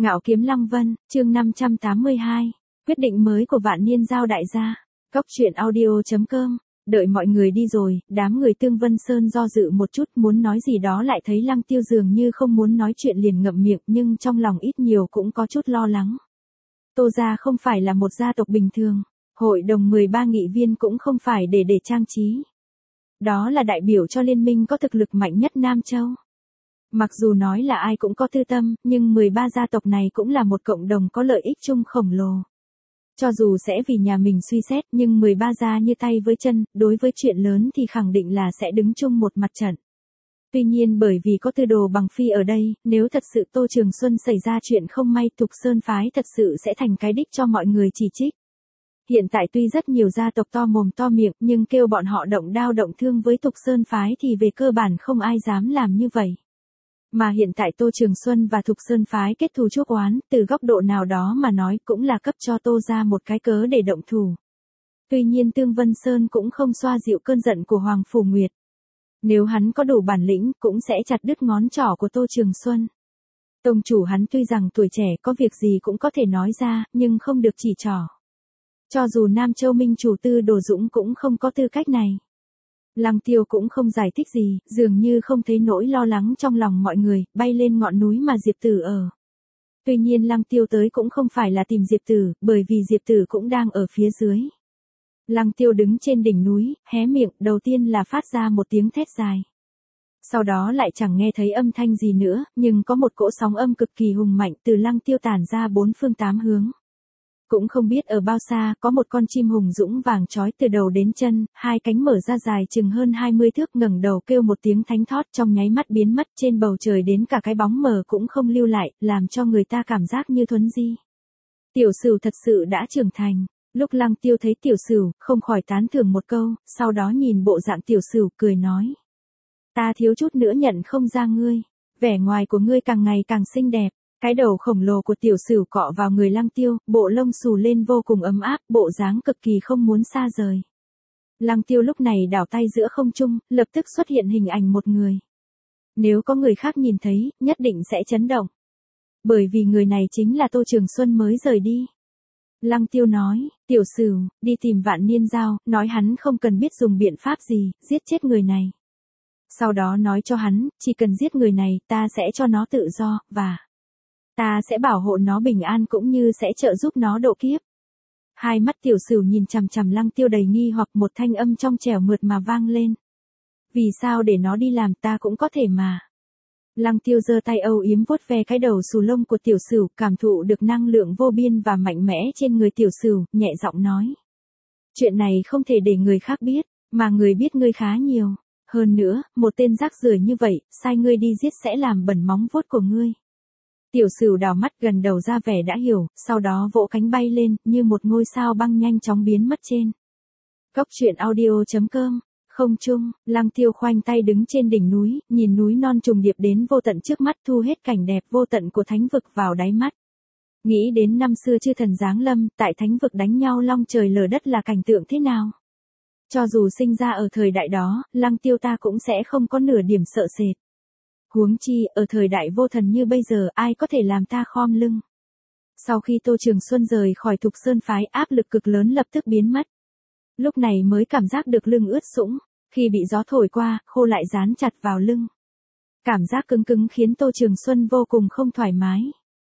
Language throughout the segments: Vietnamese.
Ngạo kiếm Lăng Vân, chương 582. Quyết định mới của Vạn Niên Giao đại gia. Cóc truyện audio.com. Đợi mọi người đi rồi, đám người Tương Vân Sơn do dự một chút muốn nói gì đó lại thấy Lăng Tiêu dường như không muốn nói chuyện liền ngậm miệng nhưng trong lòng ít nhiều cũng có chút lo lắng. Tô gia không phải là một gia tộc bình thường, hội đồng 13 nghị viên cũng không phải để trang trí. Đó là đại biểu cho liên minh có thực lực mạnh nhất Nam Châu. Mặc dù nói là ai cũng có tư tâm, nhưng 13 gia tộc này cũng là một cộng đồng có lợi ích chung khổng lồ. Cho dù sẽ vì nhà mình suy xét nhưng 13 gia như tay với chân, đối với chuyện lớn thì khẳng định là sẽ đứng chung một mặt trận. Tuy nhiên bởi vì có Tư Đồ Bằng Phi ở đây, nếu thật sự Tô Trường Xuân xảy ra chuyện không may Thục Sơn phái thật sự sẽ thành cái đích cho mọi người chỉ trích. Hiện tại tuy rất nhiều gia tộc to mồm to miệng nhưng kêu bọn họ động đao động thương với Thục Sơn phái thì về cơ bản không ai dám làm như vậy. Mà hiện tại Tô Trường Xuân và Thục Sơn phái kết thù chuốc oán, từ góc độ nào đó mà nói cũng là cấp cho Tô ra một cái cớ để động thủ. Tuy nhiên Tương Vân Sơn cũng không xoa dịu cơn giận của Hoàng Phủ Nguyệt. Nếu hắn có đủ bản lĩnh cũng sẽ chặt đứt ngón trỏ của Tô Trường Xuân. Tông chủ hắn tuy rằng tuổi trẻ có việc gì cũng có thể nói ra, nhưng không được chỉ trỏ. Cho dù Nam Châu Minh chủ Tư Đồ Dũng cũng không có tư cách này. Lăng Tiêu cũng không giải thích gì, dường như không thấy nỗi lo lắng trong lòng mọi người, bay lên ngọn núi mà Diệp Tử ở. Tuy nhiên Lăng Tiêu tới cũng không phải là tìm Diệp Tử, bởi vì Diệp Tử cũng đang ở phía dưới. Lăng Tiêu đứng trên đỉnh núi, hé miệng, đầu tiên là phát ra một tiếng thét dài. Sau đó lại chẳng nghe thấy âm thanh gì nữa, nhưng có một cỗ sóng âm cực kỳ hùng mạnh từ Lăng Tiêu tản ra bốn phương tám hướng. Cũng không biết ở bao xa, có một con chim hùng dũng vàng trói từ đầu đến chân, hai cánh mở ra dài chừng hơn 20 thước ngẩng đầu kêu một tiếng thánh thót trong nháy mắt biến mất trên bầu trời đến cả cái bóng mờ cũng không lưu lại, làm cho người ta cảm giác như thuấn di. Tiểu Sửu thật sự đã trưởng thành. Lúc Lăng Tiêu thấy Tiểu Sửu, không khỏi tán thưởng một câu, sau đó nhìn bộ dạng Tiểu Sửu cười nói. Ta thiếu chút nữa nhận không ra ngươi, vẻ ngoài của ngươi càng ngày càng xinh đẹp. Cái đầu khổng lồ của Tiểu Sửu cọ vào người Lăng Tiêu, bộ lông xù lên vô cùng ấm áp, bộ dáng cực kỳ không muốn xa rời. Lăng Tiêu lúc này đảo tay giữa không trung, lập tức xuất hiện hình ảnh một người. Nếu có người khác nhìn thấy, nhất định sẽ chấn động. Bởi vì người này chính là Tô Trường Xuân mới rời đi. Lăng Tiêu nói, Tiểu Sửu, đi tìm Vạn Niên Giao, nói hắn không cần biết dùng biện pháp gì, giết chết người này. Sau đó nói cho hắn, chỉ cần giết người này, ta sẽ cho nó tự do, và ta sẽ bảo hộ nó bình an cũng như sẽ trợ giúp nó độ kiếp. Hai mắt Tiểu Sửu nhìn chằm chằm Lăng Tiêu đầy nghi hoặc một thanh âm trong trẻo mượt mà vang lên. Vì sao để nó đi làm ta cũng có thể mà. Lăng Tiêu giơ tay âu yếm vuốt ve cái đầu xù lông của Tiểu Sửu, cảm thụ được năng lượng vô biên và mạnh mẽ trên người Tiểu Sửu, nhẹ giọng nói. Chuyện này không thể để người khác biết, mà người biết ngươi khá nhiều. Hơn nữa, một tên rác rưởi như vậy, sai ngươi đi giết sẽ làm bẩn móng vuốt của ngươi. Tiểu Sửu đảo mắt gần đầu ra vẻ đã hiểu, sau đó vỗ cánh bay lên, như một ngôi sao băng nhanh chóng biến mất trên. Cóc truyện audio.com. Không trung, Lăng Tiêu khoanh tay đứng trên đỉnh núi, nhìn núi non trùng điệp đến vô tận trước mắt thu hết cảnh đẹp vô tận của thánh vực vào đáy mắt. Nghĩ đến năm xưa chư thần giáng lâm, tại thánh vực đánh nhau long trời lở đất là cảnh tượng thế nào? Cho dù sinh ra ở thời đại đó, Lăng Tiêu ta cũng sẽ không có nửa điểm sợ sệt. Huống chi, ở thời đại vô thần như bây giờ ai có thể làm ta khom lưng. Sau khi Tô Trường Xuân rời khỏi Thục Sơn phái áp lực cực lớn lập tức biến mất. Lúc này mới cảm giác được lưng ướt sũng, khi bị gió thổi qua, khô lại dán chặt vào lưng. Cảm giác cứng cứng khiến Tô Trường Xuân vô cùng không thoải mái.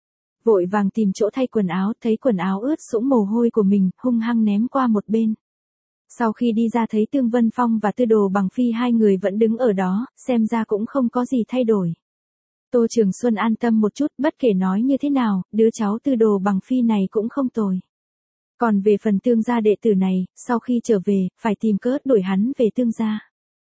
Vội vàng tìm chỗ thay quần áo, thấy quần áo ướt sũng mồ hôi của mình, hung hăng ném qua một bên. Sau khi đi ra thấy Tương Vân Phong và Tư Đồ Bằng Phi hai người vẫn đứng ở đó, xem ra cũng không có gì thay đổi. Tô Trường Xuân an tâm một chút, bất kể nói như thế nào, đứa cháu Tư Đồ Bằng Phi này cũng không tồi. Còn về phần Tương gia đệ tử này, sau khi trở về, phải tìm cớ đuổi hắn về Tương gia.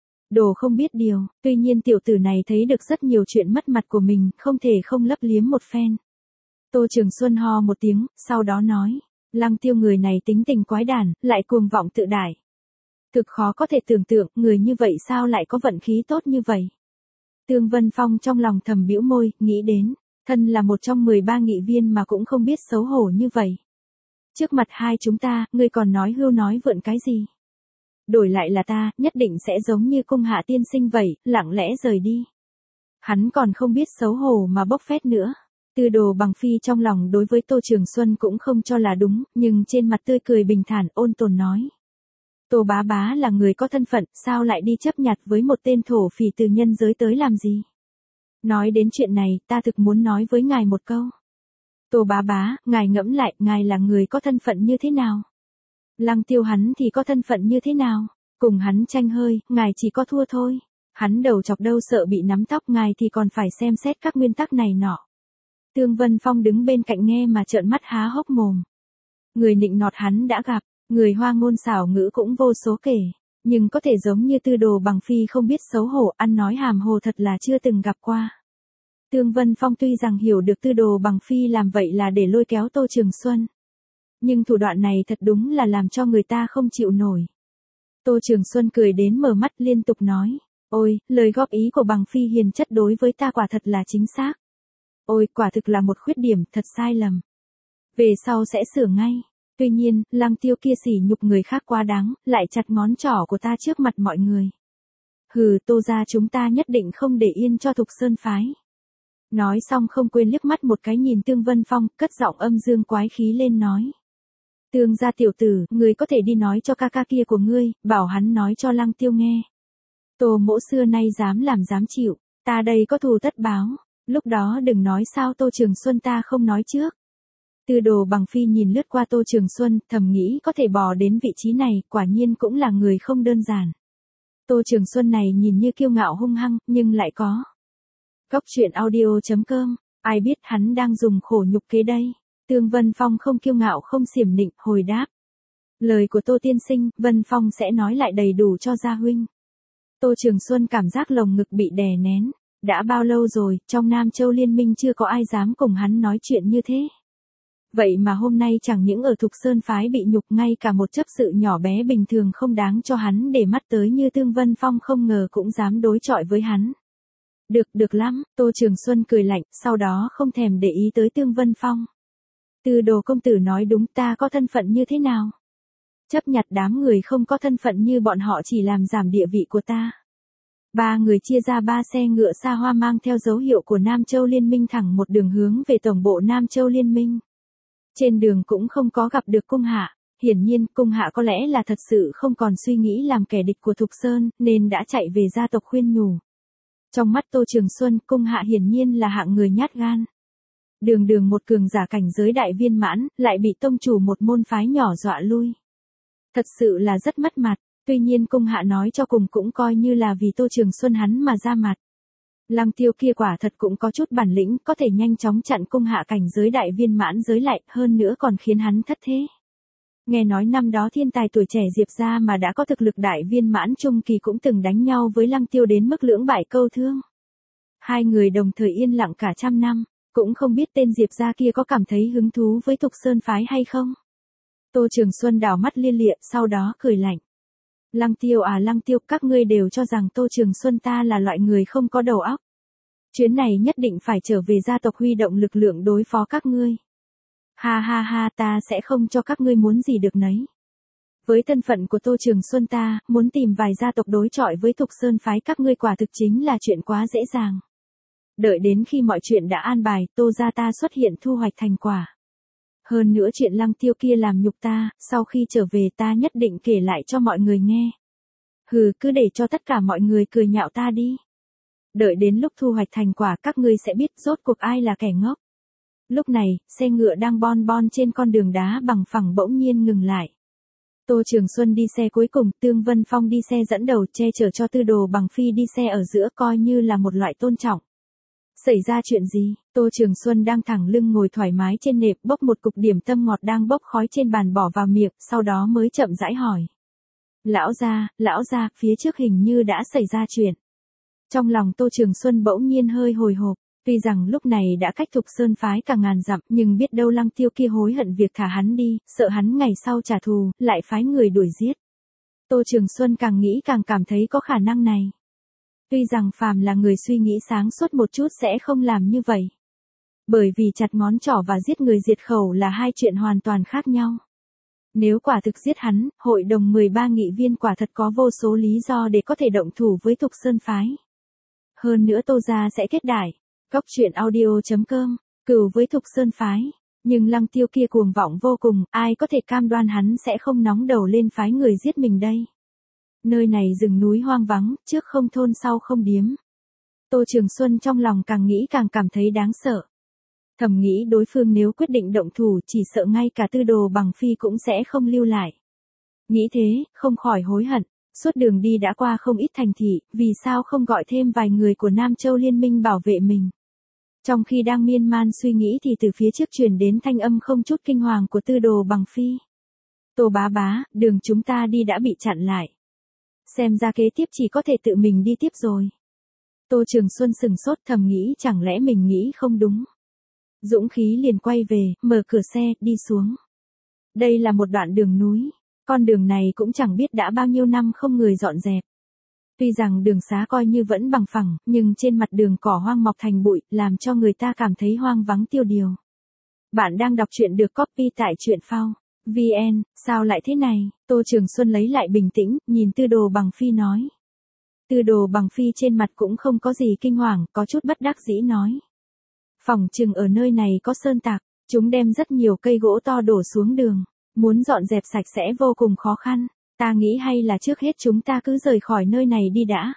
Đồ không biết điều, tuy nhiên tiểu tử này thấy được rất nhiều chuyện mất mặt của mình, không thể không lấp liếm một phen. Tô Trường Xuân ho một tiếng, sau đó nói, Lăng Tiêu người này tính tình quái đản, lại cuồng vọng tự đại. Cực khó có thể tưởng tượng, người như vậy sao lại có vận khí tốt như vậy. Tương Vân Phong trong lòng thầm bĩu môi, nghĩ đến, thân là một trong 13 nghị viên mà cũng không biết xấu hổ như vậy. Trước mặt hai chúng ta, ngươi còn nói hưu nói vượn cái gì? Đổi lại là ta, nhất định sẽ giống như cung hạ tiên sinh vậy, lặng lẽ rời đi. Hắn còn không biết xấu hổ mà bốc phét nữa. Tư Đồ Bằng Phi trong lòng đối với Tô Trường Xuân cũng không cho là đúng, nhưng trên mặt tươi cười bình thản ôn tồn nói. Tô bá bá là người có thân phận, sao lại đi chấp nhặt với một tên thổ phỉ từ nhân giới tới làm gì? Nói đến chuyện này, ta thực muốn nói với ngài một câu. Tô bá bá, ngài ngẫm lại, ngài là người có thân phận như thế nào? Lăng Tiêu hắn thì có thân phận như thế nào? Cùng hắn tranh hơi, ngài chỉ có thua thôi. Hắn đầu chọc đâu sợ bị nắm tóc, ngài thì còn phải xem xét các nguyên tắc này nọ. Tương Vân Phong đứng bên cạnh nghe mà trợn mắt há hốc mồm. Người nịnh nọt hắn đã gặp, người hoa ngôn xảo ngữ cũng vô số kể, nhưng có thể giống như Tư Đồ Bằng Phi không biết xấu hổ, ăn nói hàm hồ thật là chưa từng gặp qua. Tương Vân Phong tuy rằng hiểu được Tư Đồ Bằng Phi làm vậy là để lôi kéo Tô Trường Xuân, nhưng thủ đoạn này thật đúng là làm cho người ta không chịu nổi. Tô Trường Xuân cười đến mở mắt liên tục nói, ôi, lời góp ý của Bằng Phi hiền chất đối với ta quả thật là chính xác. Ôi, quả thực là một khuyết điểm, thật sai lầm. Về sau sẽ sửa ngay. Tuy nhiên, Lăng Tiêu kia sỉ nhục người khác quá đáng, lại chặt ngón trỏ của ta trước mặt mọi người. Hừ, Tô gia chúng ta nhất định không để yên cho Thục Sơn phái. Nói xong không quên liếc mắt một cái nhìn Tương Vân Phong, cất giọng âm dương quái khí lên nói. Tương gia tiểu tử, ngươi có thể đi nói cho ca ca kia của ngươi, bảo hắn nói cho Lăng Tiêu nghe. Tô mỗ xưa nay dám làm dám chịu, ta đây có thù tất báo, lúc đó đừng nói sao Tô Trường Xuân ta không nói trước. Tư Đồ Bằng Phi nhìn lướt qua Tô Trường Xuân, thầm nghĩ có thể bò đến vị trí này, quả nhiên cũng là người không đơn giản. Tô Trường Xuân này nhìn như kiêu ngạo hung hăng, nhưng lại có. Góc truyện audio.com, ai biết hắn đang dùng khổ nhục kế đây. Tương Vân Phong không kiêu ngạo không xiểm nịnh, hồi đáp. Lời của Tô tiên sinh, Vân Phong sẽ nói lại đầy đủ cho gia huynh. Tô Trường Xuân cảm giác lồng ngực bị đè nén. Đã bao lâu rồi, trong Nam Châu Liên minh chưa có ai dám cùng hắn nói chuyện như thế. Vậy mà hôm nay chẳng những ở Thục Sơn phái bị nhục, ngay cả một chấp sự nhỏ bé bình thường không đáng cho hắn để mắt tới như Tương Vân Phong không ngờ cũng dám đối chọi với hắn. Được lắm, Tô Trường Xuân cười lạnh, sau đó không thèm để ý tới Tương Vân Phong. Tư Đồ công tử nói đúng, ta có thân phận như thế nào? Chấp nhặt đám người không có thân phận như bọn họ chỉ làm giảm địa vị của ta. Ba người chia ra 3 xe ngựa xa hoa mang theo dấu hiệu của Nam Châu Liên minh thẳng một đường hướng về tổng bộ Nam Châu Liên minh. Trên đường cũng không có gặp được cung hạ, hiển nhiên cung hạ có lẽ là thật sự không còn suy nghĩ làm kẻ địch của Thục Sơn, nên đã chạy về gia tộc khuyên nhủ. Trong mắt Tô Trường Xuân, cung hạ hiển nhiên là hạng người nhát gan. Đường một cường giả cảnh giới đại viên mãn, lại bị tông chủ một môn phái nhỏ dọa lui. Thật sự là rất mất mặt, tuy nhiên cung hạ nói cho cùng cũng coi như là vì Tô Trường Xuân hắn mà ra mặt. Lăng Tiêu kia quả thật cũng có chút bản lĩnh, có thể nhanh chóng chặn cung hạ cảnh giới đại viên mãn giới lại, hơn nữa còn khiến hắn thất thế. Nghe nói năm đó thiên tài tuổi trẻ Diệp gia mà đã có thực lực đại viên mãn trung kỳ cũng từng đánh nhau với Lăng Tiêu đến mức lưỡng bại câu thương. Hai người đồng thời yên lặng cả trăm năm, cũng không biết tên Diệp gia kia có cảm thấy hứng thú với Thục Sơn phái hay không. Tô Trường Xuân đảo mắt lia lịa, sau đó cười lạnh. Lăng Tiêu, các ngươi đều cho rằng Tô Trường Xuân ta là loại người không có đầu óc. Chuyến này nhất định phải trở về gia tộc huy động lực lượng đối phó các ngươi. Ha, ta sẽ không cho các ngươi muốn gì được nấy. Với thân phận của Tô Trường Xuân ta, muốn tìm vài gia tộc đối chọi với Thục Sơn phái các ngươi quả thực chính là chuyện quá dễ dàng. Đợi đến khi mọi chuyện đã an bài, Tô gia ta xuất hiện thu hoạch thành quả. Hơn nữa chuyện Lăng Tiêu kia làm nhục ta, sau khi trở về ta nhất định kể lại cho mọi người nghe. Hừ, cứ để cho tất cả mọi người cười nhạo ta đi. Đợi đến lúc thu hoạch thành quả các ngươi sẽ biết rốt cuộc ai là kẻ ngốc. Lúc này, xe ngựa đang bon trên con đường đá bằng phẳng bỗng nhiên ngừng lại. Tô Trường Xuân đi xe cuối cùng, Tương Vân Phong đi xe dẫn đầu che chở cho Tư Đồ Bằng Phi đi xe ở giữa coi như là một loại tôn trọng. Xảy ra chuyện gì? Tô Trường Xuân đang thẳng lưng ngồi thoải mái trên nệm bốc một cục điểm tâm ngọt đang bốc khói trên bàn bỏ vào miệng, sau đó mới chậm rãi hỏi. Lão gia, phía trước hình như đã xảy ra chuyện. Trong lòng Tô Trường Xuân bỗng nhiên hơi hồi hộp, tuy rằng lúc này đã cách Thục Sơn phái cả ngàn dặm, nhưng biết đâu Lăng Tiêu kia hối hận việc thả hắn đi, sợ hắn ngày sau trả thù, lại phái người đuổi giết. Tô Trường Xuân càng nghĩ càng cảm thấy có khả năng này. Tuy rằng phàm là người suy nghĩ sáng suốt một chút sẽ không làm như vậy. Bởi vì chặt ngón trỏ và giết người diệt khẩu là hai chuyện hoàn toàn khác nhau. Nếu quả thực giết hắn, hội đồng 13 nghị viên quả thật có vô số lý do để có thể động thủ với Thục Sơn phái. Hơn nữa Tô gia sẽ kết đại. Góc truyện audio.com cừu với Thục Sơn phái. Nhưng Lăng Tiêu kia cuồng vọng vô cùng, ai có thể cam đoan hắn sẽ không nóng đầu lên phái người giết mình đây. Nơi này rừng núi hoang vắng, trước không thôn sau không điếm. Tô Trường Xuân trong lòng càng nghĩ càng cảm thấy đáng sợ. Thầm nghĩ đối phương nếu quyết định động thủ chỉ sợ ngay cả Tư Đồ Bằng Phi cũng sẽ không lưu lại. Nghĩ thế, không khỏi hối hận. Suốt đường đi đã qua không ít thành thị, vì sao không gọi thêm vài người của Nam Châu Liên minh bảo vệ mình. Trong khi đang miên man suy nghĩ thì từ phía trước truyền đến thanh âm không chút kinh hoàng của Tư Đồ Bằng Phi. Tô bá bá, đường chúng ta đi đã bị chặn lại. Xem ra kế tiếp chỉ có thể tự mình đi tiếp rồi. Tô Trường Xuân sừng sốt thầm nghĩ chẳng lẽ mình nghĩ không đúng. Dũng khí liền quay về, mở cửa xe, đi xuống. Đây là một đoạn đường núi. Con đường này cũng chẳng biết đã bao nhiêu năm không người dọn dẹp. Tuy rằng đường xá coi như vẫn bằng phẳng, nhưng trên mặt đường cỏ hoang mọc thành bụi, làm cho người ta cảm thấy hoang vắng tiêu điều. Bạn đang đọc truyện được copy tại truyện phao VN, sao lại thế này? Tô Trường Xuân lấy lại bình tĩnh, nhìn Tư Đồ Bằng Phi nói. Tư Đồ Bằng Phi trên mặt cũng không có gì kinh hoàng, có chút bất đắc dĩ nói. Phỏng chừng ở nơi này có sơn tặc, chúng đem rất nhiều cây gỗ to đổ xuống đường, muốn dọn dẹp sạch sẽ vô cùng khó khăn. Ta nghĩ hay là trước hết chúng ta cứ rời khỏi nơi này đi đã.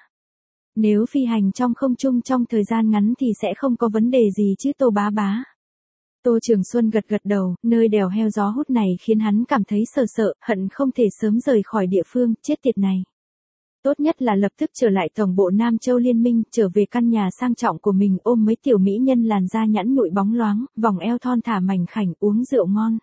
Nếu phi hành trong không trung trong thời gian ngắn thì sẽ không có vấn đề gì chứ Tô bá bá. Tô Trường Xuân gật gật đầu, nơi đèo heo gió hút này khiến hắn cảm thấy sợ, hận không thể sớm rời khỏi địa phương, chết tiệt này. Tốt nhất là lập tức trở lại tổng bộ Nam Châu Liên minh, trở về căn nhà sang trọng của mình ôm mấy tiểu mỹ nhân làn da nhẵn nhụi bóng loáng, vòng eo thon thả mảnh khảnh uống rượu ngon.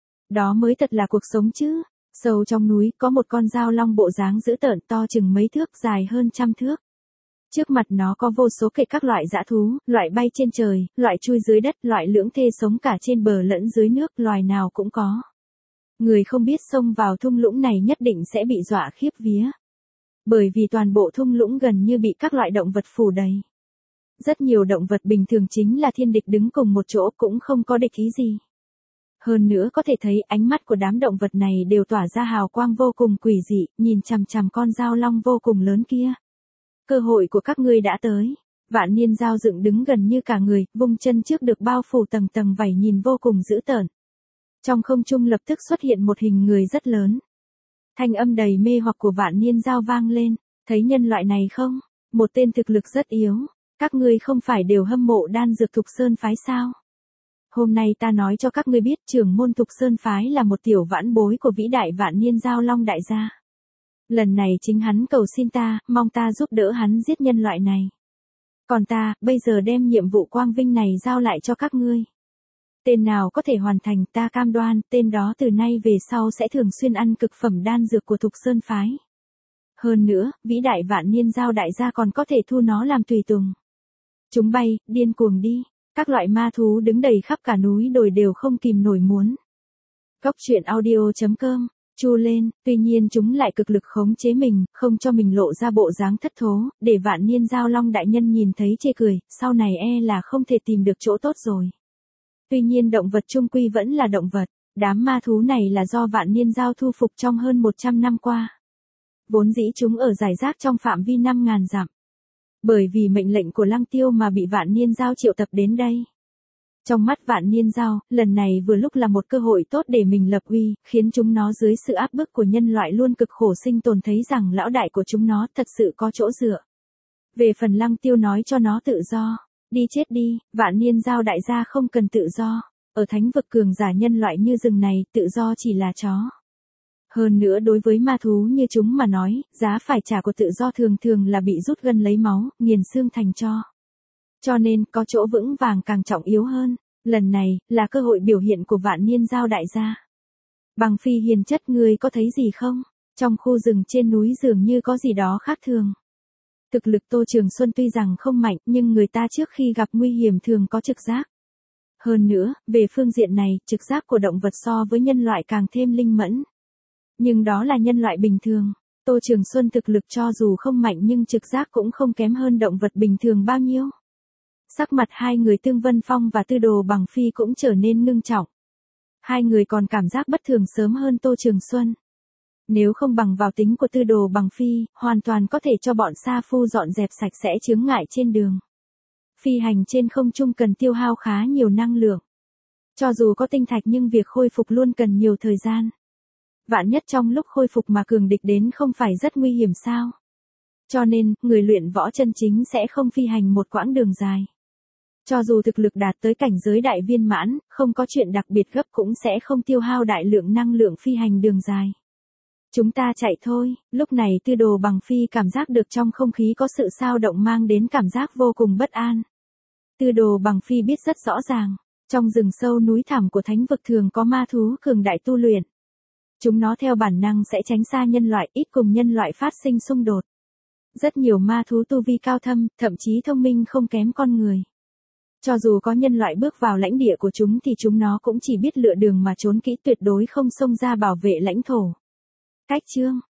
Đó mới thật là cuộc sống chứ. Sâu trong núi có một con dao long bộ dáng dữ tợn to chừng mấy thước dài hơn 100 thước. Trước mặt nó có vô số kệ các loại dã thú, loại bay trên trời, loại chui dưới đất, loại lưỡng thê sống cả trên bờ lẫn dưới nước, loài nào cũng có. Người không biết xông vào thung lũng này nhất định sẽ bị dọa khiếp vía. Bởi vì toàn bộ thung lũng gần như bị các loại động vật phủ đầy. Rất nhiều động vật bình thường chính là thiên địch đứng cùng một chỗ cũng không có địch ý gì. Hơn nữa có thể thấy ánh mắt của đám động vật này đều tỏa ra hào quang vô cùng quỷ dị, nhìn chằm chằm con dao long vô cùng lớn kia. Cơ hội của các ngươi đã tới. Vạn Niên Giao dựng đứng gần như cả người, vung chân trước được bao phủ tầng tầng vảy nhìn vô cùng dữ tợn. Trong không trung lập tức xuất hiện một hình người rất lớn. Thanh âm đầy mê hoặc của Vạn Niên Giao vang lên, thấy nhân loại này không? Một tên thực lực rất yếu, các ngươi không phải đều hâm mộ đan dược Thục Sơn phái sao? Hôm nay ta nói cho các ngươi biết trưởng môn Thục Sơn phái là một tiểu vãn bối của vĩ đại Vạn Niên Giao Long đại gia. Lần này chính hắn cầu xin ta, mong ta giúp đỡ hắn giết nhân loại này. Còn ta, bây giờ đem nhiệm vụ quang vinh này giao lại cho các ngươi. Tên nào có thể hoàn thành ta cam đoan, tên đó từ nay về sau sẽ thường xuyên ăn cực phẩm đan dược của Thục Sơn phái. Hơn nữa, vĩ đại Vạn Niên Giao đại gia còn có thể thu nó làm tùy tùng. Chúng bay, điên cuồng đi. Các loại ma thú đứng đầy khắp cả núi đồi đều không kìm nổi muốn. Góc truyện audio.com, chu lên, tuy nhiên chúng lại cực lực khống chế mình, không cho mình lộ ra bộ dáng thất thố, để Vạn Niên Giao Long đại nhân nhìn thấy chê cười, sau này là không thể tìm được chỗ tốt rồi. Tuy nhiên động vật chung quy vẫn là động vật, đám ma thú này là do Vạn Niên Giao thu phục trong hơn 100 năm qua. Vốn dĩ chúng ở rải rác trong phạm vi 5.000 dặm. Bởi vì mệnh lệnh của Lăng Tiêu mà bị Vạn Niên Giao triệu tập đến đây. Trong mắt Vạn Niên Giao, lần này vừa lúc là một cơ hội tốt để mình lập uy, khiến chúng nó dưới sự áp bức của nhân loại luôn cực khổ sinh tồn thấy rằng lão đại của chúng nó thật sự có chỗ dựa. Về phần Lăng Tiêu nói cho nó tự do, đi chết đi, Vạn Niên Giao đại gia không cần tự do, ở thánh vực cường giả nhân loại như rừng này, tự do chỉ là chó. Hơn nữa đối với ma thú như chúng mà nói, giá phải trả của tự do thường thường là bị rút gân lấy máu, nghiền xương thành tro. Cho nên, có chỗ vững vàng càng trọng yếu hơn. Lần này, là cơ hội biểu hiện của Vạn Niên Giao đại gia. Bằng Phi hiền chất ngươi có thấy gì không? Trong khu rừng trên núi dường như có gì đó khác thường. Thực lực Tô Trường Xuân tuy rằng không mạnh, nhưng người ta trước khi gặp nguy hiểm thường có trực giác. Hơn nữa, về phương diện này, trực giác của động vật so với nhân loại càng thêm linh mẫn. Nhưng đó là nhân loại bình thường. Tô Trường Xuân thực lực cho dù không mạnh nhưng trực giác cũng không kém hơn động vật bình thường bao nhiêu. Sắc mặt hai người Tương Vân Phong và Tư Đồ Bằng Phi cũng trở nên ngưng trọng. Hai người còn cảm giác bất thường sớm hơn Tô Trường Xuân. Nếu không bằng vào tính của Tư Đồ Bằng Phi, hoàn toàn có thể cho bọn sa phu dọn dẹp sạch sẽ chướng ngại trên đường. Phi hành trên không trung cần tiêu hao khá nhiều năng lượng. Cho dù có tinh thạch nhưng việc khôi phục luôn cần nhiều thời gian. Vạn nhất trong lúc khôi phục mà cường địch đến không phải rất nguy hiểm sao? Cho nên, người luyện võ chân chính sẽ không phi hành một quãng đường dài. Cho dù thực lực đạt tới cảnh giới đại viên mãn, không có chuyện đặc biệt gấp cũng sẽ không tiêu hao đại lượng năng lượng phi hành đường dài. Chúng ta chạy thôi, lúc này Tư Đồ Bằng Phi cảm giác được trong không khí có sự xao động mang đến cảm giác vô cùng bất an. Tư Đồ Bằng Phi biết rất rõ ràng, trong rừng sâu núi thẳm của thánh vực thường có ma thú cường đại tu luyện. Chúng nó theo bản năng sẽ tránh xa nhân loại, ít cùng nhân loại phát sinh xung đột. Rất nhiều ma thú tu vi cao thâm, thậm chí thông minh không kém con người. Cho dù có nhân loại bước vào lãnh địa của chúng thì chúng nó cũng chỉ biết lựa đường mà trốn kỹ, tuyệt đối không xông ra bảo vệ lãnh thổ. Cách chương